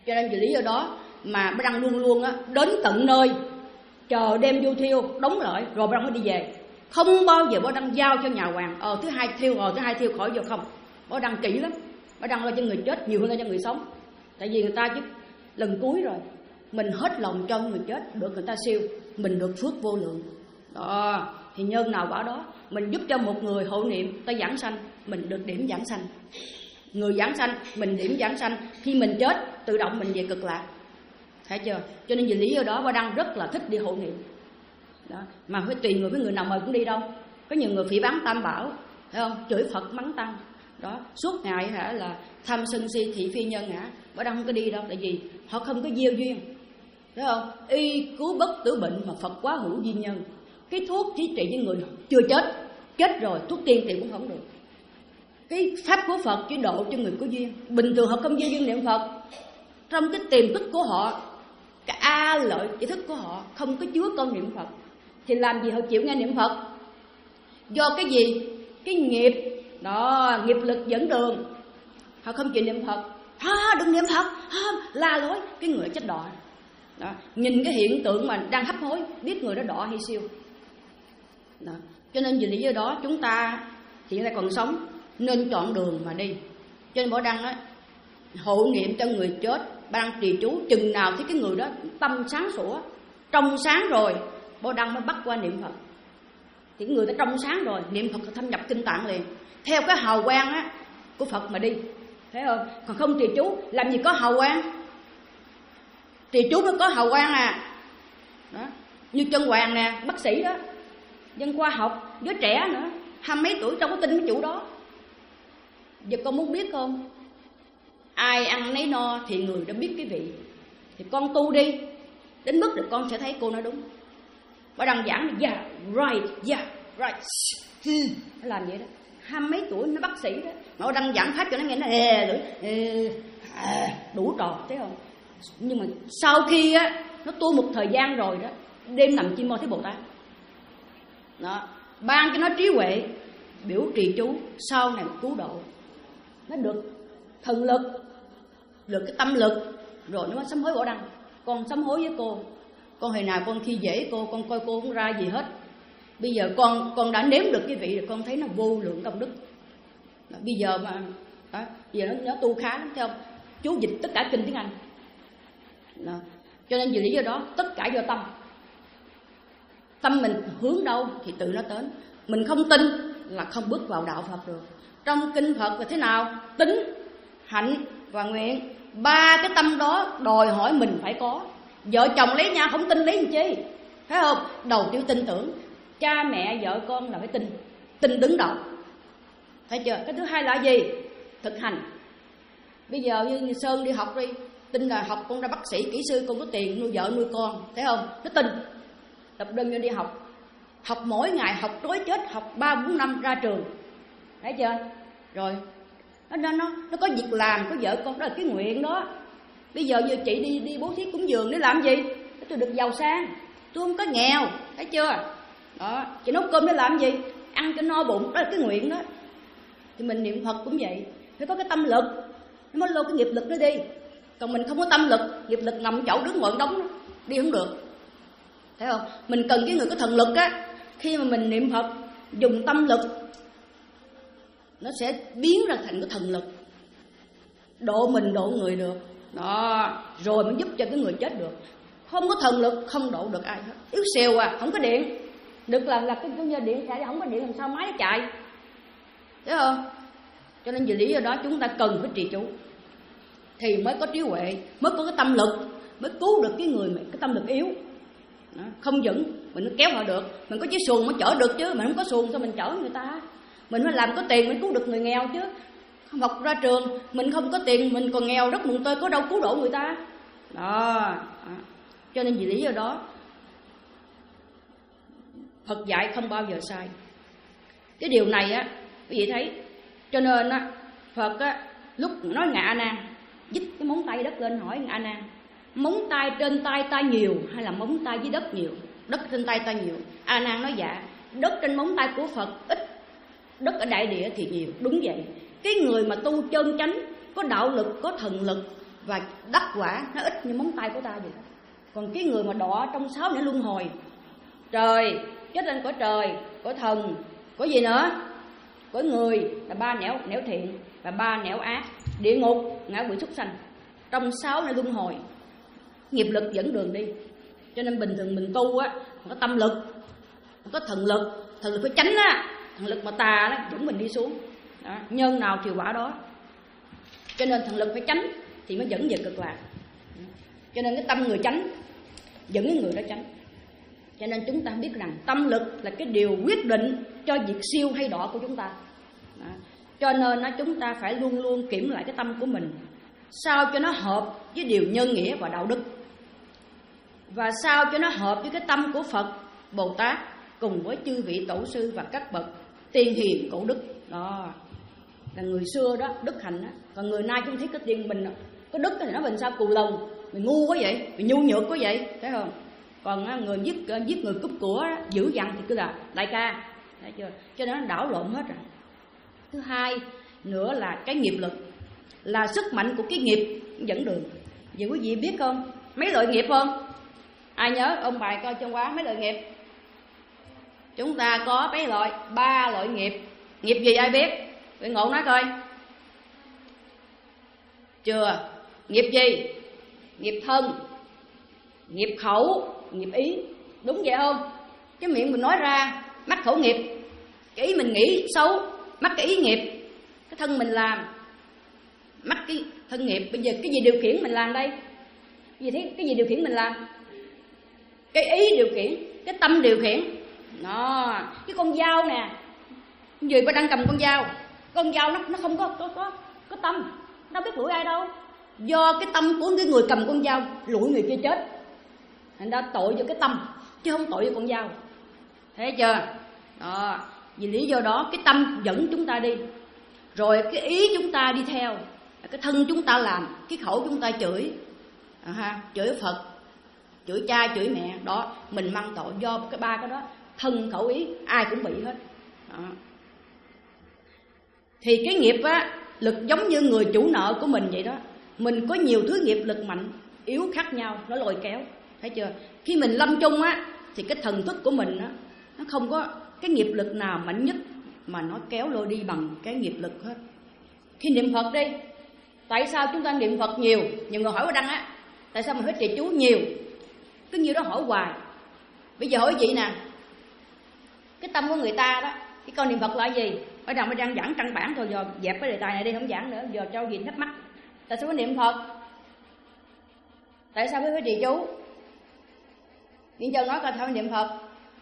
Cho nên vì lý do đó mà Bá Đăng luôn luôn á, đến tận nơi chờ đem vô thiêu đóng lại rồi Bá Đăng mới đi về. Không bao giờ Bá Đăng giao cho nhà hoàng ờ thứ hai thiêu rồi thứ hai thiêu khỏi vô, không. Bá Đăng kỹ lắm. Bá Đăng lo cho người chết nhiều hơn lo cho người sống. Tại vì người ta chứ lần cuối rồi, mình hết lòng cho người chết được người ta siêu, mình được phước vô lượng. Đó, thì nhân nào quả đó, mình giúp cho một người hộ niệm ta giảng sanh, mình được điểm giảng sanh. Người giảng sanh, mình điểm giảng sanh. Khi mình chết, tự động mình về cực lạc. Thấy chưa? Cho nên vì lý do đó Bá Đăng rất là thích đi hộ niệm. Đó. Mà phải tùy người, với người nào mời cũng đi đâu. Có nhiều người phỉ báng Tam Bảo, thấy không? Chửi Phật mắng Tăng. Đó, suốt ngày hả là tham sân si thị phi nhân ngã. Bá Đăng không có đi đâu, tại vì họ không có gieo duyên. Thấy không? Y cứu bất tử bệnh mà Phật quá hữu duyên nhân. Cái thuốc chỉ trị với người chưa chết, chết rồi thuốc tiên thì cũng không được. Cái pháp của Phật chỉ độ cho người có duyên. Bình thường họ không gieo duyên niệm Phật, trong cái tiềm thức của họ, cái a lợi ý thức của họ không có chứa con niệm Phật, thì làm gì họ chịu nghe niệm Phật? Do cái gì? Cái nghiệp đó, nghiệp lực dẫn đường, họ không chịu niệm Phật. Ha, đừng niệm Phật, ha, la lối, cái người chết đọa. Đó, nhìn cái hiện tượng mà đang hấp hối, biết người đó đọa hay siêu. Đó. Cho nên vì lý do đó chúng ta hiện tại còn sống nên chọn đường mà đi. Cho nên Bá Đăng á, hộ niệm cho người chết, Bá Đăng trì chú chừng nào thì cái người đó tâm sáng sủa, trong sáng rồi, Bá Đăng mới bắt qua niệm Phật. Thì người ta trong sáng rồi, niệm Phật thâm nhập kinh tạng liền, theo cái hào quang á của Phật mà đi, thấy không? Còn không trì chú làm gì có hào quang. Trì chú mới có hào quang à. Đó. Như Chân Hoàng nè, bác sĩ đó, dân khoa học, giới trẻ nữa, hai mấy tuổi đâu có tin cái chủ đó. Giờ con muốn biết không? Ai ăn nấy no thì người đã biết cái vị. Thì con tu đi, đến mức được con sẽ thấy cô nói đúng. Bá Đăng giảng là yeah, right, yeah, right. Nó làm vậy đó. Hai mấy tuổi nó bác sĩ đó, mà Bá Đăng giảng pháp cho nó nghe nó ê, ê, à, đủ trò, thấy không? Nhưng mà sau khi á, nó tu một thời gian rồi đó, đêm nằm chim mơ thấy Bồ Tát. Đó, ban cho nó trí huệ, biểu trì chú, sau này cứu độ. Nó được thần lực, được cái tâm lực, rồi nó mới sám hối Bá Đăng. Con sám hối với cô, con hồi nào con khi dễ cô, con coi cô không ra gì hết. Bây giờ con con đã nếm được cái vị rồi, con thấy nó vô lượng công đức. Đó, bây giờ mà đó, giờ nó, nó tu khá lắm, thấy không? Chú dịch tất cả kinh tiếng Anh. Đó. Cho nên vì lý do đó tất cả do tâm. Tâm mình hướng đâu thì tự nó đến. Mình không tin là không bước vào đạo Phật được. Trong kinh Phật là thế nào? Tín, hạnh và nguyện. Ba cái tâm đó đòi hỏi mình phải có. Vợ chồng lấy nhau không tin lấy làm chi? Thấy không? Đầu tiên tin tưởng. Cha mẹ vợ con là phải tin. Tin đứng đầu. Thấy chưa? Cái thứ hai là gì? Thực hành. Bây giờ như Sơn đi học đi, tin là học con ra bác sĩ, kỹ sư, con có tiền nuôi vợ nuôi con, thấy không? Nó tin. Tập đơn cho đi học. Học mỗi ngày, học tối chết, học ba bốn năm ra trường. Thấy chưa? Rồi nó, nó, nó, nó có việc làm, có vợ con, đó là cái nguyện đó. Bây giờ giờ chị đi đi bố thí cúng dường để làm gì? Để tôi được giàu sang, tôi không có nghèo, thấy chưa? Đó, chị nấu cơm để làm gì? Ăn cho no bụng, đó là cái nguyện đó. Thì mình niệm Phật cũng vậy, phải có cái tâm lực, nó mới lôi cái nghiệp lực nó đi. Còn mình không có tâm lực, nghiệp lực ngầm chậu đứng ngọn đống, đi không được. Thấy không? Mình cần cái người có thần lực á. Khi mà mình niệm Phật, dùng tâm lực, nó sẽ biến ra thành cái thần lực, độ mình độ người được. Đó, rồi mới giúp cho cái người chết được. Không có thần lực, không độ được ai hết. Yếu xèo à, không có điện. Được là, là cái như điện chạy, không có điện làm sao máy nó chạy. Thấy không? Cho nên vì lý do đó chúng ta cần phải trì chú, thì mới có trí huệ, mới có cái tâm lực, mới cứu được cái người mà cái tâm lực yếu. Đó, không vững, mình nó kéo họ được. Mình có chiếc xuồng mới chở được chứ, mình không có xuồng sao mình chở người ta. Mình phải làm có tiền mới cứu được người nghèo chứ. Học ra trường mình không có tiền, mình còn nghèo rất mùng tơi, có đâu cứu độ người ta. Đó, đó. Cho nên vì lý do đó Phật dạy không bao giờ sai. Cái điều này á quý vị thấy. Cho nên á Phật á lúc nói Ngạ A Nan, dít cái móng tay đất lên hỏi Ngạ A Nan, móng tay trên tay ta nhiều hay là móng tay dưới đất nhiều? Đất trên tay ta nhiều. A Nan nói dạ, đất trên móng tay của Phật ít, đất ở đại địa thì nhiều. Đúng vậy. Cái người mà tu chân chánh, có đạo lực, có thần lực, và đắc quả nó ít như móng tay của ta vậy đó. Còn cái người mà đọa trong sáu nẻo luân hồi, trời, chết lên cõi trời, cõi thần, có gì nữa, cõi người là ba nẻo, nẻo thiện và ba nẻo ác, địa ngục, ngạ quỷ súc sanh. Trong sáu nẻo luân hồi, nghiệp lực dẫn đường đi. Cho nên bình thường mình tu á, có tâm lực, có thần lực, thần lực phải tránh á, thần lực mà tà đó dẫn mình đi xuống. Đó, nhân nào chiều quả đó. Cho nên thần lực phải tránh thì mới dẫn về cực lạc. Cho nên cái tâm người tránh dẫn cái người đó tránh. Cho nên chúng ta biết rằng tâm lực là cái điều quyết định cho việc siêu hay đọa của chúng ta. Đó. Cho nên chúng ta phải luôn luôn kiểm lại cái tâm của mình, sao cho nó hợp với điều nhân nghĩa và đạo đức, và sao cho nó hợp với cái tâm của Phật, Bồ Tát cùng với chư vị tổ sư và các bậc tiên hiền cổ đức. Đó là người xưa đó, đức hạnh đó. Còn người nay chúng thấy cái tiền mình có đức thì nó mình sao cù lồng, mình ngu quá vậy, mình nhu nhược quá vậy, thấy không? Còn người giết giết người cướp của dữ dằn thì cứ là đại ca, thấy chưa? Cho nên nó đảo lộn hết rồi. Thứ hai nữa là cái nghiệp lực, là sức mạnh của cái nghiệp dẫn đường. Vậy quý vị biết không, mấy loại nghiệp không? Ai nhớ ông bài coi trong quá mấy loại nghiệp? Chúng ta có mấy loại, ba loại nghiệp. Nghiệp gì ai biết? Vị Ngộ nói coi. Chưa? Nghiệp gì? Nghiệp thân, nghiệp khẩu, nghiệp ý. Đúng vậy không? Cái miệng mình nói ra mắc khẩu nghiệp, cái ý mình nghĩ xấu mắc cái ý nghiệp. Cái thân mình làm mắc cái thân nghiệp. Bây giờ cái gì điều khiển mình làm đây? Cái gì, thế? Cái gì điều khiển mình làm? Cái ý điều khiển, cái tâm điều khiển. Đó, cái con dao nè, gì bà đang cầm con dao, con dao nó nó không có có có có tâm, nó biết lủi ai đâu. Do cái tâm của cái người cầm con dao lủi người kia chết, thành ra tội cho cái tâm chứ không tội cho con dao. Thấy chưa? Đó, vì lý do đó cái tâm dẫn chúng ta đi, rồi cái ý chúng ta đi theo, cái thân chúng ta làm, cái khẩu chúng ta chửi, à, ha, chửi Phật, chửi cha, chửi mẹ. Đó, mình mang tội do cái ba cái đó, thân khẩu ý ai cũng bị hết. Đó. Thì cái nghiệp á, lực giống như người chủ nợ của mình vậy đó. Mình có nhiều thứ nghiệp lực mạnh, yếu khác nhau, nó lôi kéo. Thấy chưa? Khi mình lâm chung á, thì cái thần thức của mình á, nó không có cái nghiệp lực nào mạnh nhất mà nó kéo lôi đi bằng cái nghiệp lực hết. Khi niệm Phật đi, tại sao chúng ta niệm Phật nhiều? Nhiều người hỏi Bà Đăng á, tại sao mình phải trì chú nhiều? Cứ nhiều đó hỏi hoài. Bây giờ hỏi chị nè, cái tâm của người ta đó, cái con niệm Phật là gì? Ở đâu mới đang giảng căn bản thôi, giờ dẹp cái đề tài này đi, không giảng nữa, giờ cho gì thắc mắc. Tại sao phải niệm Phật? Tại sao phải phải trì chú? Nguyễn Châu nói coi sao niệm Phật?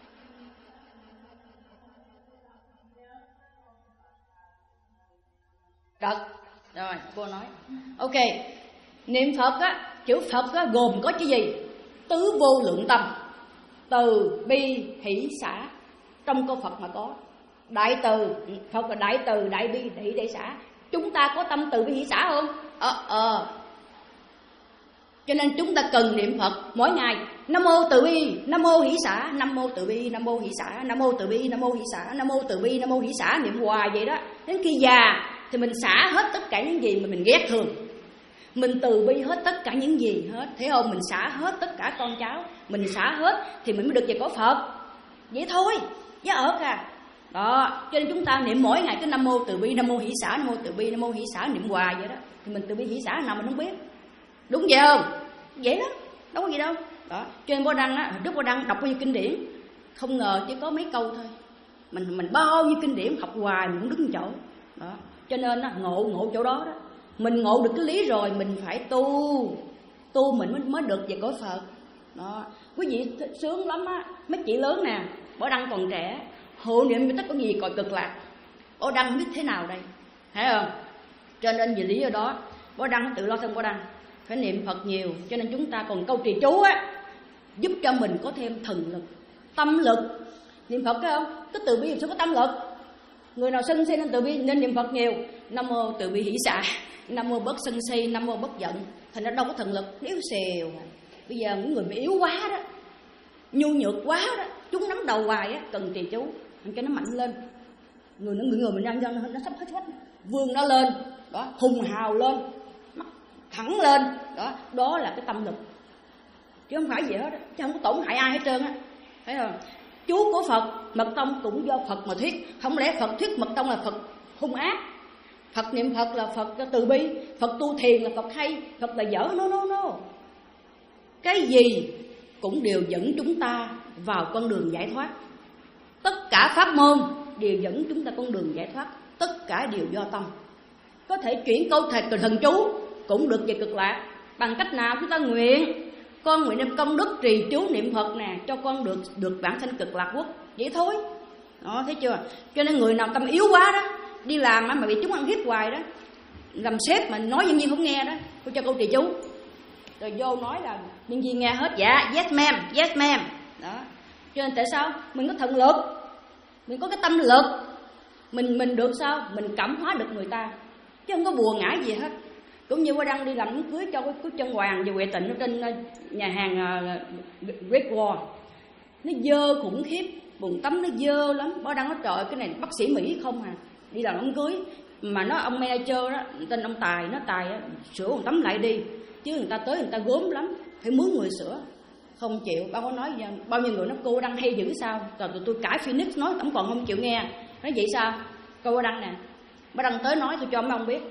Được, rồi cô nói. Ok, niệm Phật á, chữ Phật á gồm có cái gì? Tứ vô lượng tâm, từ bi hỷ xả. Trong câu Phật mà có đại từ, Phật là đại từ, đại bi, hỷ, đại xả. Chúng ta có tâm từ bi hỷ xả không? Ờ ờ Cho nên chúng ta cần niệm Phật mỗi ngày. Nam mô từ bi, nam mô hỷ xả, nam mô từ bi, nam mô hỷ xả, nam mô từ bi, nam mô hỷ xả, nam mô từ bi, nam mô hỷ xả, niệm hoài vậy đó. Đến khi già thì mình xả hết tất cả những gì mà mình ghét thường, mình từ bi hết tất cả những gì hết, thấy không? Mình xả hết tất cả con cháu, mình xả hết thì mình mới được về cõi Phật. Vậy thôi, giá ở à. Đó, cho nên chúng ta niệm mỗi ngày cái nam mô từ bi, nam mô hỷ xả, nam mô từ bi, nam mô hỷ xả, niệm hoài vậy đó. Thì mình từ bi hỷ xả nào mình không biết. Đúng vậy không? Vậy đó, đâu có gì đâu. Đó, cho nên Bố Đăng á, Đức Bố Đăng đọc bao nhiêu kinh điển, không ngờ chỉ có mấy câu thôi. Mình mình bao nhiêu kinh điển học hoài mình cũng đứng chỗ. Đó, cho nên á, ngộ ngộ chỗ đó đó. Mình ngộ được cái lý rồi mình phải tu, tu mình mới, mới được về cõi Phật. Đó, quý vị sướng lắm á, mấy chị lớn nè, Bố Đăng còn trẻ, hộ niệm với tất cả gì cõi cực lạc. Bố Đăng biết thế nào đây, thấy không? Cho nên vì lý do đó, Bố Đăng tự lo thân Bố Đăng phải niệm Phật nhiều. Cho nên chúng ta còn câu trì chú á, giúp cho mình có thêm thần lực, tâm lực. Niệm Phật phải không? Cái từ bi sẽ có tâm lực. Người nào sân si nên từ bi nên niệm Phật nhiều. Nam mô từ bi hỷ xả, nam mô bất sân si, nam mô bất giận. Thành ra đâu có thần lực, yếu xèo. Bây giờ những người bị yếu quá đó, nhu nhược quá đó, chúng nắm đầu hoài á, cần trì chú cho nó mạnh lên. Người nó người người mình đang dân nó sắp hết hết, vươn nó lên, đó, hùng hào lên. thẳng lên. Đó, đó là cái tâm lực, chứ không phải gì hết, chứ không có tổn hại ai hết trơn á, thấy không? Chú của Phật, mật tông cũng do Phật mà thuyết. Không lẽ Phật thuyết mật tông là Phật hung ác, Phật niệm Phật là Phật từ bi, Phật tu thiền là Phật hay, Phật là dở? No no no. Cái gì cũng đều dẫn chúng ta vào con đường giải thoát. Tất cả pháp môn đều dẫn chúng ta con đường giải thoát. Tất cả đều do tâm. Có thể chuyển câu thầy từ thần chú cũng được về cực lạc. Bằng cách nào? Chúng ta nguyện, con nguyện đem công đức trì chú niệm Phật nè, cho con được được vãng sanh cực lạc quốc. Vậy thôi. Đó, thấy chưa? Cho nên người nào tâm yếu quá đó, đi làm mà bị chúng ăn hiếp hoài đó, làm sếp mà nói nhân viên không nghe đó, tôi cho câu trì chú, rồi vô nói là nhân viên nghe hết. Dạ, yes ma'am, yes ma'am. Đó. Cho nên tại sao? Mình có thần lực, mình có cái tâm lực, Mình mình được sao? Mình cảm hóa được người ta, chứ không có bùa ngải gì hết. Cũng như Qua Đăng đi làm đám cưới cho cái chân Hoàng và Huệ Tịnh ở trên nhà hàng uh, Great Wall. Nó dơ khủng khiếp, bồn tắm nó dơ lắm. Qua Đăng nói trời, cái này bác sĩ Mỹ không à, đi làm đám cưới mà nó ông manager đó, tên ông Tài, nó Tài á, sửa bồn tắm lại đi, chứ người ta tới người ta gốm lắm, phải mướn người sửa. Không chịu. Bao có nói bao nhiêu người nói cô Đăng hay dữ sao, rồi tụi tôi cãi Phoenix nói tổng còn không chịu nghe. Nói vậy sao? Cô Qua Đăng nè, Qua Đăng tới nói tôi cho mấy ông biết,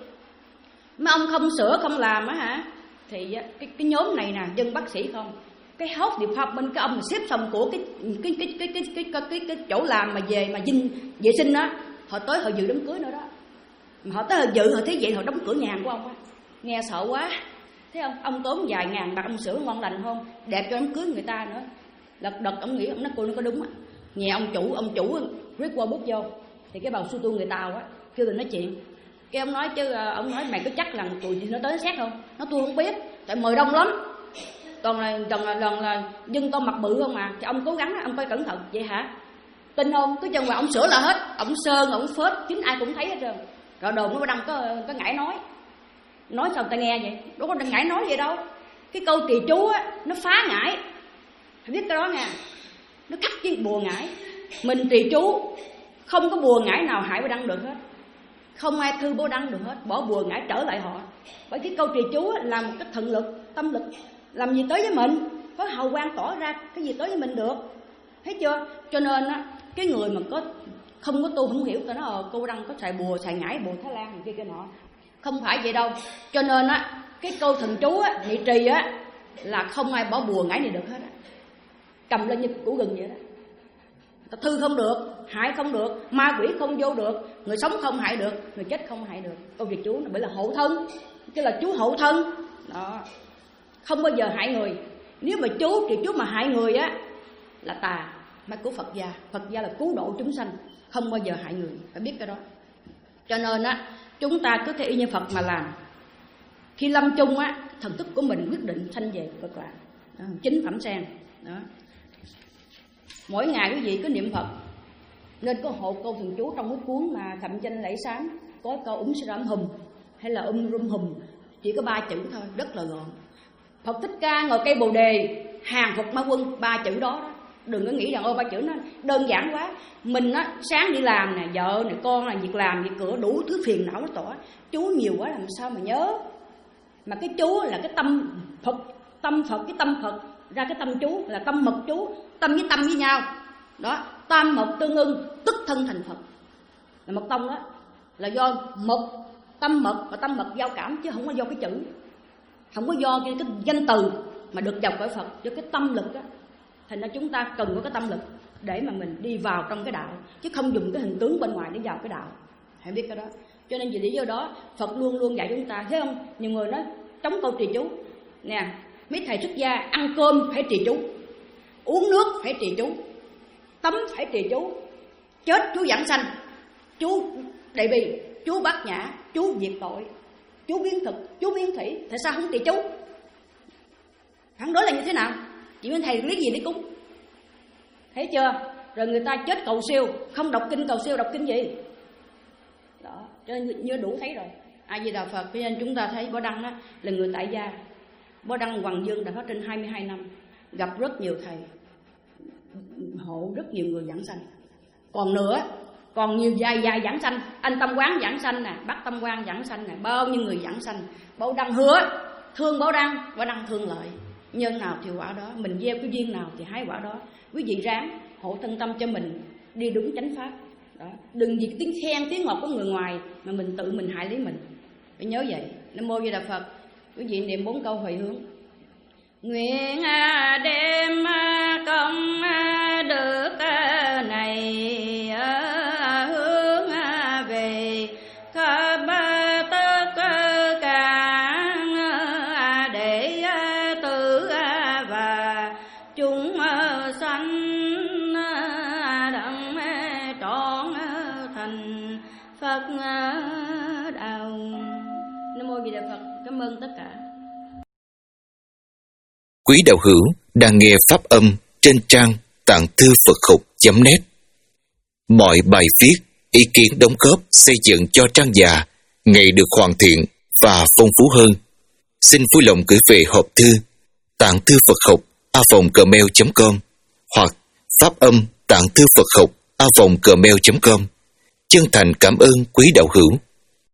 mấy ông không sửa không làm á hả, thì cái cái nhóm này nè, dân bác sĩ không, cái hốt điệp pháp bên cái ông mà xếp xong của cái cái cái cái cái cái cái, cái, cái chỗ làm mà về mà dinh vệ sinh á, họ tới họ dự đám cưới nữa đó, mà họ tới họ dự, họ thấy vậy họ đóng cửa nhà của ông á. Nghe sợ quá, thấy không? Ông tốn vài ngàn bạc ông sửa ngon lành không, đẹp cho đám cưới người ta nữa. Lật đật ông nghĩ ông nói cô nó có đúng á. Nhà ông chủ ông chủ Rick qua bước vô thì cái bào su tu người Tàu á kêu tôi nói chuyện. Cái ông nói chứ ông nói mày có chắc là tụi nó tới xét không? Nó tôi không biết, tại mời đông lắm, toàn là toàn là lần là dân to mặt bự không mà. Thì ông cố gắng, ông coi cẩn thận. Vậy hả? Tin không? Cứ chân vào ông sửa là hết, ông sơn ông phết, chính ai cũng thấy hết trơn. Rồi đồn nó đăng có có ngải nói, nói sao ta nghe vậy? Đâu có ngải nói vậy đâu. Cái câu trì chú á nó phá ngải, phải biết cái đó nha. Nó cắt cái bùa ngải. Mình trì chú không có bùa ngải nào hại Bố Đăng được hết, không ai thư Bố Đăng được hết, bỏ bùa ngải trở lại họ. Bởi cái câu trì chú là một cái thần lực, tâm lực, làm gì tới với mình, có hào quang tỏ ra cái gì tới với mình được, thấy chưa? Cho nên á, cái người mà có không có tu không hiểu, tao nói ờ cô Đăng có xài bùa, xài ngải, bùa Thái Lan kia kia nọ, không phải vậy đâu. Cho nên á, cái câu thần chú á, niệm trì á là không ai bỏ bùa ngải này được hết á, cầm lên như củ gừng vậy đó. Ta thư không được, hại không được, ma quỷ không vô được, người sống không hại được, người chết không hại được. Câu trì chú nó bởi là hộ thân, chứ là chú hộ thân đó, không bao giờ hại người. Nếu mà chú trì chú mà hại người á là tà, mà của Phật gia. Phật gia là cứu độ chúng sanh, không bao giờ hại người, phải biết cái đó. Cho nên á, chúng ta cứ theo y như Phật mà làm. Khi lâm chung á, thần thức của mình quyết định sanh về Phật lạc, chính phẩm sen đó. Mỗi ngày quý vị cứ niệm Phật, nên có hộ câu thần chú trong cái cuốn mà Thậm Chanh Lễ Sáng, có câu úng sư rám hùm hay là um rum hùm, chỉ có ba chữ thôi, rất là gọn. Phật Thích Ca ngồi cây Bồ Đề, hàng phục ma quân, ba chữ đó, đó. Đừng có nghĩ rằng ô ba chữ nó đơn giản quá. Mình á, sáng đi làm nè, vợ nè, con là việc làm, việc cửa, đủ thứ phiền não nó tỏ. Chú nhiều quá làm sao mà nhớ. Mà cái chú là cái tâm Phật, tâm Phật, cái tâm Phật ra cái tâm chú là tâm mật chú, tâm với tâm với nhau đó, tam mật tương ưng tức thân thành Phật. Là mật tông đó là do mật, tâm mật và tâm mật giao cảm, chứ không có do cái chữ, không có do cái, cái danh từ mà được dọc bởi Phật, do cái tâm lực đó. Thành ra chúng ta cần có cái tâm lực để mà mình đi vào trong cái đạo, chứ không dùng cái hình tướng bên ngoài để vào cái đạo, hãy biết cái đó. Cho nên vì lý do đó Phật luôn luôn dạy chúng ta, thấy không? Nhiều người nói chống câu trì chú nè, mấy thầy xuất gia ăn cơm phải trì chú, uống nước phải trì chú, tắm phải trì chú, chết chú giảng sanh, chú đại bi, chú bát nhã, chú diệt tội, chú biến thực, chú biến thủy. Tại sao không trì chú? Phản đối là như thế nào? Chỉ bên thầy lý gì để cúng, thấy chưa? Rồi người ta chết cầu siêu, không đọc kinh cầu siêu, đọc kinh gì đó, cho nên như đủ thấy rồi. A Di Đà Phật. Cho nên chúng ta thấy Bó Đăng á, là người tại gia. Bó Đăng Hoàng Dương đã phát trên hai mươi hai năm, gặp rất nhiều thầy, hộ rất nhiều người giảng sanh. Còn nữa, còn nhiều dài dài giảng sanh. Anh Tâm Quán giảng sanh nè, bác Tâm Quang giảng sanh nè, bao nhiêu người giảng sanh. Bó Đăng hứa thương Bảo Đăng, Bảo Đăng thương Lợi. Nhân nào thì quả đó, mình gieo cái duyên nào thì hái quả đó. Quý vị ráng hộ thân tâm cho mình đi đúng chánh pháp đó. Đừng vì tiếng khen tiếng ngọt của người ngoài mà mình tự mình hại lấy mình, phải nhớ vậy. Nam mô Di Đà Phật. Quý vị niệm bốn câu hồi hướng. Nguyện đem công đức này hướng về khắp tất cả đệ tử và chúng sanh đặng trọn thành Phật đạo. Nam mô Di Đà Phật. Cảm ơn tất cả. Quý đạo hữu đang nghe pháp âm trên trang tạng thư Phật học chấm net. Mọi bài viết, ý kiến đóng góp xây dựng cho trang già ngày được hoàn thiện và phong phú hơn. Xin vui lòng gửi về hộp thư tạng thư Phật học a vòng gmail chấm com hoặc pháp âm tạng thư Phật học a vòng gmail chấm com. Chân thành cảm ơn quý đạo hữu.